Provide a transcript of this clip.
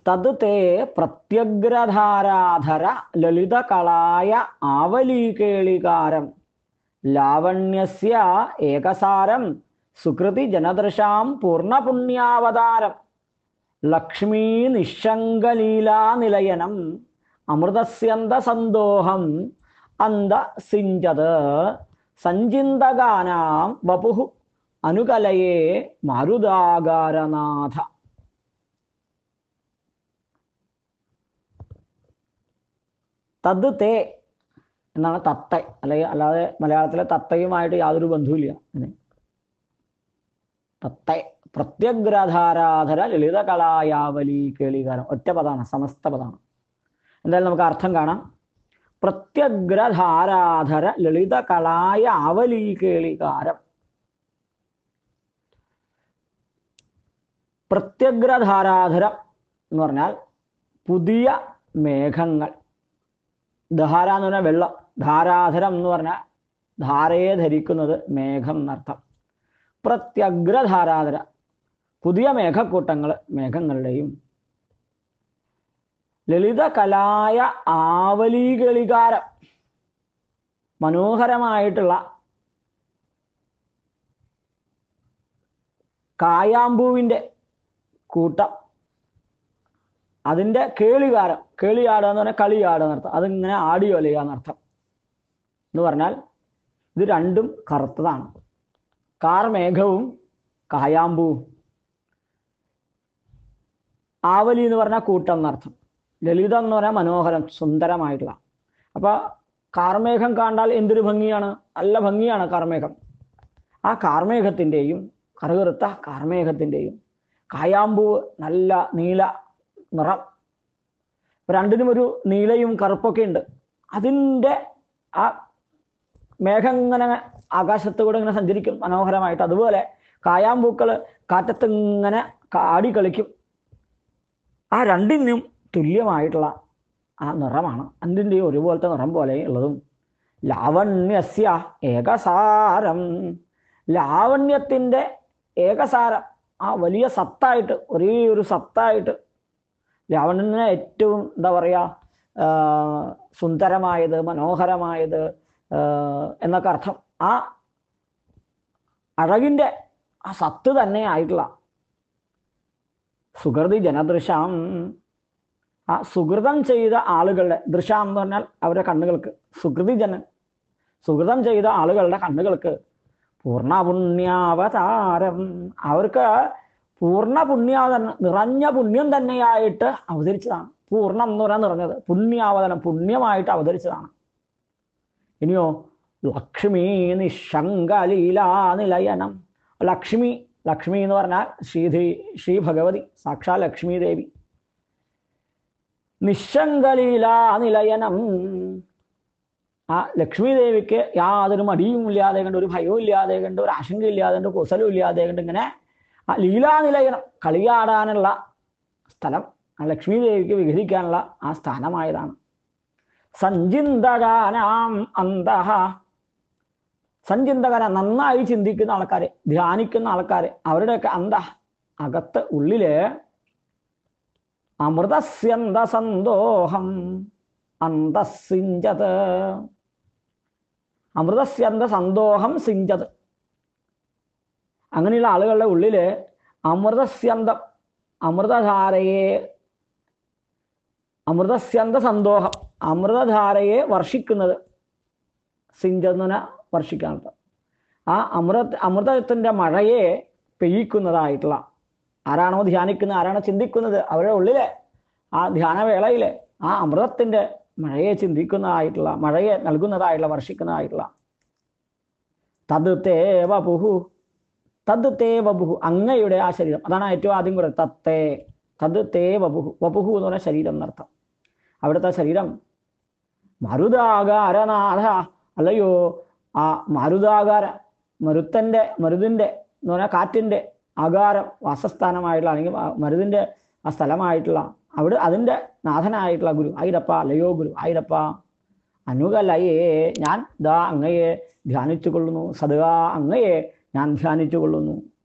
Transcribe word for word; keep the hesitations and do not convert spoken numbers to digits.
തത് തേ പ്രത്യഗ്രധാരാധര ലളിതകളായ ആവലീകേളികാരം ലാവണ്യസ്യ ഏകസാരം സുകൃതി ജനദൃശാം പൂർണ്ണപുണ്യാവതാരം ലക്ഷ്മീ നിശങ്കലീലാനിലയനം അമൃതസ്യന്ത സന്തോഹം അന്ത സിഞ്ചത് സഞ്ചിന്തകാനാം വപുഃ അനുകലയേ മാരുതാകാരനാഥ. തത് തേ എന്നാണ് തത്ത, അല്ലെങ്കിൽ അല്ലാതെ മലയാളത്തിലെ തത്തയുമായിട്ട് യാതൊരു ബന്ധവുമില്ല. തത്ത പ്രത്യഗ്രധാരാധര ലളിതകളായാവലി കേളികാരം ഒറ്റ പദമാണ്, സമസ്ത പദമാണ്. എന്തായാലും നമുക്ക് അർത്ഥം കാണാം. പ്രത്യഗ്രധാരാധര ലളിതകളായ ആവലി കേളികാരം. പ്രത്യഗ്രധാരാധരം എന്ന് പറഞ്ഞാൽ പുതിയ മേഘങ്ങൾ. ധാര എന്ന് പറഞ്ഞാൽ വെള്ളം, ധാരാധരം എന്ന് പറഞ്ഞാൽ ധാരയെ ധരിക്കുന്നത് മേഘം എന്നർത്ഥം. പ്രത്യഗ്രധാരാധര പുതിയ മേഘക്കൂട്ടങ്ങൾ, മേഘങ്ങളുടെയും ലളിതകലായ ആവലീകളികാരം മനോഹരമായിട്ടുള്ള കായാമ്പൂവിൻ്റെ കൂട്ടം, അതിൻ്റെ കേളികാരം. കേളിയാടുക എന്ന് പറഞ്ഞാൽ കളിയാടുക എന്നർത്ഥം. അതിങ്ങനെ ആടി ഒലയുക എന്നർത്ഥം. എന്ന് പറഞ്ഞാൽ ഇത് രണ്ടും കറുത്തതാണ്. കാർമേഘവും കായാമ്പൂവും. ആവലി എന്ന് പറഞ്ഞാൽ കൂട്ടം എന്നർത്ഥം. ലളിതം എന്ന് പറഞ്ഞാൽ മനോഹരം, സുന്ദരമായിട്ടുള്ള. അപ്പൊ കാർമേഘം കണ്ടാൽ എന്തൊരു ഭംഗിയാണ്, നല്ല ഭംഗിയാണ് കാർമേഘം. ആ കാർമേഘത്തിൻ്റെയും കറുകറുത്ത കാർമേഘത്തിൻ്റെയും കായാമ്പൂവ് നല്ല നീല നിറം, രണ്ടിനും ഒരു നീലയും കറുപ്പൊക്കെ ഉണ്ട്. അതിൻ്റെ ആ മേഘം ഇങ്ങനെ ആകാശത്തുകൂടെ ഇങ്ങനെ സഞ്ചരിക്കും മനോഹരമായിട്ട്. അതുപോലെ കായാമ്പൂക്കൾ കാറ്റത്ത് ഇങ്ങനെ ആടി കളിക്കും. ആ രണ്ടിനും തുല്യമായിട്ടുള്ള ആ നിറമാണ്, രണ്ടിൻ്റെയും ഒരുപോലത്തെ നിറം പോലെ ഉള്ളതും. ലാവണ്യസ്യ ഏകസാരം, ലാവണ്യത്തിൻ്റെ ഏകസാരം, ആ വലിയ സത്തായിട്ട്, ഒരേ ഒരു സത്തായിട്ട്. ലാവണ്യനെ ഏറ്റവും എന്താ പറയുക, സുന്ദരമായത്, മനോഹരമായത് എന്നൊക്കെ അർത്ഥം. ആ അഴകിൻ്റെ ആ സത്ത് തന്നെ ആയിട്ടുള്ള സുഹൃതി ജനദൃശാം, ആ സുഹൃതം ചെയ്ത ആളുകളുടെ, ദൃശാം എന്ന് പറഞ്ഞാൽ അവരുടെ കണ്ണുകൾക്ക്, സുഹൃതി ജനൻ സുഹൃതം ചെയ്ത ആളുകളുടെ കണ്ണുകൾക്ക് പൂർണ്ണപുണ്യാവതാരം, അവർക്ക് പൂർണ്ണ പുണ്യാവതരണം, നിറഞ്ഞ പുണ്യം തന്നെയായിട്ട് അവതരിച്ചതാണ്. പൂർണ്ണം എന്ന് പറയാൻ നിറഞ്ഞത്, പുണ്യാവതരണം പുണ്യമായിട്ട് അവതരിച്ചതാണ്. ഇനിയോ ലക്ഷ്മി നിശങ്കലീലാനിലയനം. ലക്ഷ്മി, ലക്ഷ്മി എന്ന് പറഞ്ഞാൽ ശ്രീധി ശ്രീ ഭഗവതി, സാക്ഷാൽ ലക്ഷ്മി ദേവി. നിശങ്കലീലാനിലയനം, ആ ലക്ഷ്മി ദേവിക്ക് യാതൊരു മടിയും ഇല്ലാതെ കണ്ട്, ഒരു ഭയവും ഇല്ലാതെ കണ്ട്, ഒരു ആശങ്കയില്ലാതെ കണ്ട്, കുശലും ഇല്ലാതെ കണ്ട്, ഇങ്ങനെ ആ ലീലാനിലയനം, കളിയാടാനുള്ള സ്ഥലം, ആ ലക്ഷ്മി ദേവിക്ക് വിഹരിക്കാനുള്ള ആ സ്ഥാനമായതാണ്. സഞ്ചിന്തകാനാം അന്തഃ, സഞ്ചിന്തകര നന്നായി ചിന്തിക്കുന്ന ആൾക്കാരെ, ധ്യാനിക്കുന്ന ആൾക്കാരെ, അവരുടെയൊക്കെ അന്തഃ അകത്ത്, ഉള്ളില് അമൃതസ്യന്ത സന്തോഹം അന്തസിഞ്ചത്, അമൃതസ്യന്ത സന്തോഹം സിഞ്ചത്. അങ്ങനെയുള്ള ആളുകളുടെ ഉള്ളില് അമൃതസ്യന്തം, അമൃതധാരയെ, അമൃതസ്യന്ത സന്തോഹം, അമൃതധാരയെ വർഷിക്കുന്നത്. സിഞ്ചെന്ന വർഷിക്കാനുള്ളത് ആ അമൃത, അമൃതത്തിൻ്റെ മഴയെ പെയ്യിക്കുന്നതായിട്ടുള്ള, ആരാണോ ധ്യാനിക്കുന്നത്, ആരാണോ ചിന്തിക്കുന്നത്, അവരുടെ ഉള്ളിലെ ആ ധ്യാനവേളയിലെ ആ അമൃതത്തിൻ്റെ മഴയെ ചിന്തിക്കുന്നതായിട്ടുള്ള, മഴയെ നൽകുന്നതായിട്ടുള്ള, വർഷിക്കുന്നതായിട്ടുള്ള. തത് തേ വപുഃ, തത് തേ വപുഃ, അങ്ങയുടെ ആ ശരീരം. അതാണ് ഏറ്റവും ആദ്യം കൂടെ, തത്തേ തത് തേ വപുഃ. വപുഃ എന്ന് പറഞ്ഞാൽ ശരീരം എന്നർത്ഥം. അവിടുത്തെ ശരീരം മരുതാകാരനാഥ, അല്ലയോ ആ മരുതാകാര, മരുത്തൻ്റെ, മരുതിൻ്റെ എന്ന് പറഞ്ഞാൽ കാറ്റിൻ്റെ ആകാരം, വാസസ്ഥാനമായിട്ടുള്ള, അല്ലെങ്കിൽ മരുതിൻ്റെ ആ സ്ഥലമായിട്ടുള്ള, അവിടെ അതിൻ്റെ നാഥനായിട്ടുള്ള ഗുരു ആയിരപ്പ, അല്ലയോ ഗുരു ആയിരപ്പ. അനുകലയെ, ഞാൻ ദാ അങ്ങയെ ധ്യാനിച്ചു കൊള്ളുന്നു, സദാ അങ്ങയെ ഞാൻ ധ്യാനിച്ചു കൊള്ളുന്നു.